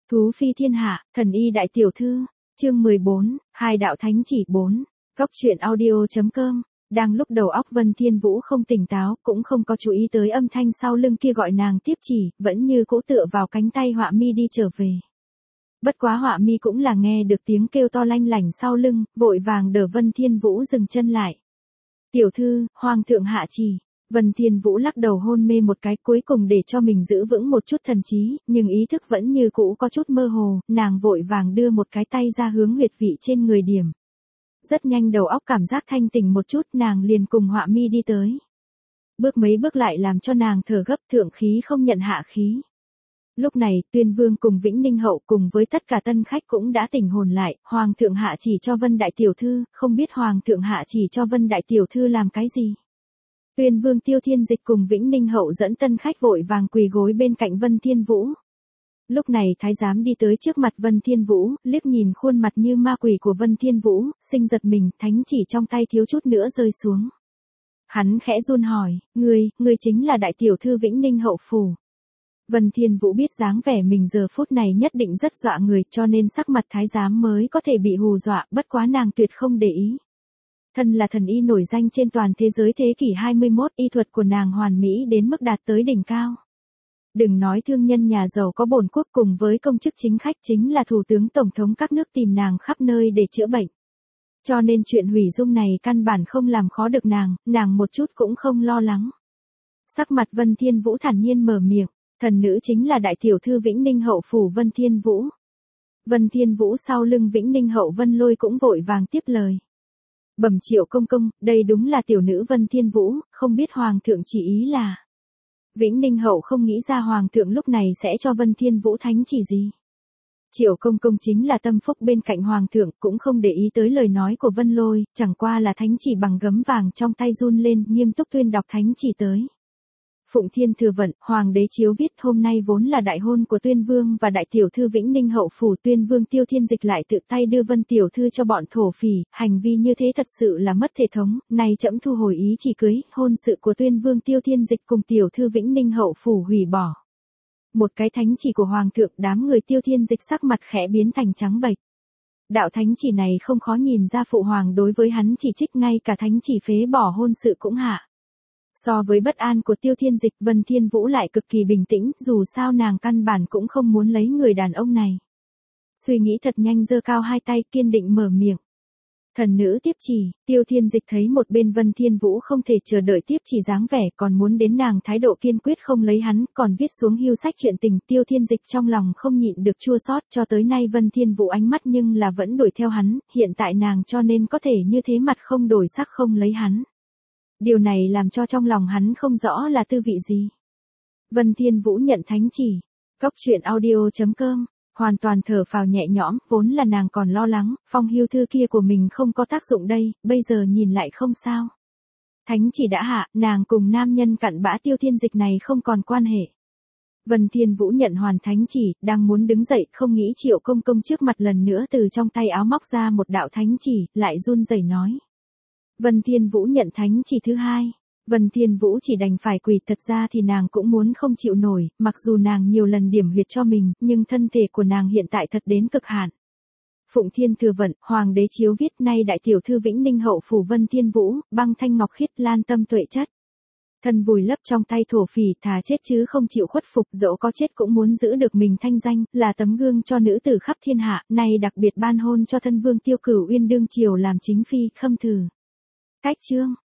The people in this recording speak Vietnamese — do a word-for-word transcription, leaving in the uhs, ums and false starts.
Thú phi thiên hạ, thần y đại tiểu thư, chương mười bốn, hai đạo thánh chỉ bốn, góc truyện audio.com. Đang lúc đầu óc Vân Thiên Vũ không tỉnh táo, cũng không có chú ý tới âm thanh sau lưng kia gọi nàng tiếp chỉ, vẫn như cũ tựa vào cánh tay Họa Mi đi trở về. Bất quá Họa Mi cũng là nghe được tiếng kêu to lanh lảnh sau lưng, vội vàng đỡ Vân Thiên Vũ dừng chân lại. Tiểu thư, hoàng thượng hạ chỉ. Vân Thiên Vũ lắc đầu hôn mê một cái, cuối cùng để cho mình giữ vững một chút thần trí, nhưng ý thức vẫn như cũ có chút mơ hồ, nàng vội vàng đưa một cái tay ra hướng huyệt vị trên người điểm. Rất nhanh đầu óc cảm giác thanh tỉnh một chút, nàng liền cùng Họa Mi đi tới. Bước mấy bước lại làm cho nàng thở gấp, thượng khí không nhận hạ khí. Lúc này, Tuyên Vương cùng Vĩnh Ninh hậu cùng với tất cả tân khách cũng đã tỉnh hồn lại, hoàng thượng hạ chỉ cho Vân đại tiểu thư, không biết hoàng thượng hạ chỉ cho Vân đại tiểu thư làm cái gì. Tuyên Vương Tiêu Thiên Dịch cùng Vĩnh Ninh hậu dẫn tân khách vội vàng quỳ gối bên cạnh Vân Thiên Vũ. Lúc này thái giám đi tới trước mặt Vân Thiên Vũ, liếc nhìn khuôn mặt như ma quỷ của Vân Thiên Vũ, sinh giật mình, thánh chỉ trong tay thiếu chút nữa rơi xuống. Hắn khẽ run hỏi, ngươi, ngươi chính là đại tiểu thư Vĩnh Ninh hậu phủ. Vân Thiên Vũ biết dáng vẻ mình giờ phút này nhất định rất dọa người, cho nên sắc mặt thái giám mới có thể bị hù dọa, bất quá nàng tuyệt không để ý. Thân là thần y nổi danh trên toàn thế giới thế kỷ hai mươi mốt, y thuật của nàng hoàn mỹ đến mức đạt tới đỉnh cao. Đừng nói thương nhân nhà giàu có bổn quốc cùng với công chức chính khách, chính là thủ tướng tổng thống các nước tìm nàng khắp nơi để chữa bệnh. Cho nên chuyện hủy dung này căn bản không làm khó được nàng, nàng một chút cũng không lo lắng. Sắc mặt Vân Thiên Vũ thản nhiên mở miệng, thần nữ chính là đại tiểu thư Vĩnh Ninh hậu phủ Vân Thiên Vũ. Vân Thiên Vũ sau lưng Vĩnh Ninh hậu Vân Lôi cũng vội vàng tiếp lời. Bẩm Triệu công công, đây đúng là tiểu nữ Vân Thiên Vũ, không biết hoàng thượng chỉ ý là. Vĩnh Ninh hậu không nghĩ ra hoàng thượng lúc này sẽ cho Vân Thiên Vũ thánh chỉ gì. Triệu công công chính là tâm phúc bên cạnh hoàng thượng, cũng không để ý tới lời nói của Vân Lôi, chẳng qua là thánh chỉ bằng gấm vàng trong tay run lên, nghiêm túc tuyên đọc thánh chỉ tới. Phụng Thiên thừa vận, hoàng đế chiếu viết, hôm nay vốn là đại hôn của Tuyên Vương và đại tiểu thư Vĩnh Ninh hậu phủ, Tuyên Vương Tiêu Thiên Dịch lại tự tay đưa Vân tiểu thư cho bọn thổ phỉ, hành vi như thế thật sự là mất thể thống, nay trẫm thu hồi ý chỉ cưới, hôn sự của Tuyên Vương Tiêu Thiên Dịch cùng tiểu thư Vĩnh Ninh hậu phủ hủy bỏ. Một cái thánh chỉ của hoàng thượng, đám người Tiêu Thiên Dịch sắc mặt khẽ biến thành trắng bệch. Đạo thánh chỉ này không khó nhìn ra phụ hoàng đối với hắn chỉ trích, ngay cả thánh chỉ phế bỏ hôn sự cũng hạ. So với bất an của Tiêu Thiên Dịch, Vân Thiên Vũ lại cực kỳ bình tĩnh, dù sao nàng căn bản cũng không muốn lấy người đàn ông này. Suy nghĩ thật nhanh, giơ cao hai tay, kiên định mở miệng. Thần nữ tiếp chỉ. Tiêu Thiên Dịch thấy một bên Vân Thiên Vũ không thể chờ đợi tiếp chỉ dáng vẻ, còn muốn đến nàng thái độ kiên quyết không lấy hắn, còn viết xuống hưu sách chuyện tình. Tiêu Thiên Dịch trong lòng không nhịn được chua xót, cho tới nay Vân Thiên Vũ ánh mắt nhưng là vẫn đuổi theo hắn, hiện tại nàng cho nên có thể như thế mặt không đổi sắc không lấy hắn. Điều này làm cho trong lòng hắn không rõ là tư vị gì. Vân Thiên Vũ nhận thánh chỉ. Góc truyện audio.com. Hoàn toàn thở phào nhẹ nhõm, vốn là nàng còn lo lắng, phong hưu thư kia của mình không có tác dụng đây, bây giờ nhìn lại không sao. Thánh chỉ đã hạ, nàng cùng nam nhân cặn bã Tiêu Thiên Dịch này không còn quan hệ. Vân Thiên Vũ nhận hoàn thánh chỉ, đang muốn đứng dậy, không nghĩ Triệu công công trước mặt lần nữa từ trong tay áo móc ra một đạo thánh chỉ, lại run rẩy nói. Vân Thiên Vũ nhận thánh chỉ thứ hai. Vân Thiên Vũ chỉ đành phải quỳ, thật ra thì nàng cũng muốn không chịu nổi, mặc dù nàng nhiều lần điểm huyệt cho mình, nhưng thân thể của nàng hiện tại thật đến cực hạn. Phụng Thiên thừa vận, hoàng đế chiếu viết, nay đại tiểu thư Vĩnh Ninh hậu phủ Vân Thiên Vũ, băng thanh ngọc khiết, lan tâm tuệ chất. Thân vùi lấp trong tay thổ phỉ, thà chết chứ không chịu khuất phục, dẫu có chết cũng muốn giữ được mình thanh danh, là tấm gương cho nữ tử khắp thiên hạ, nay đặc biệt ban hôn cho thân vương Tiêu Cửu Uyên đương triều làm chính phi, khâm thử. Cách chương.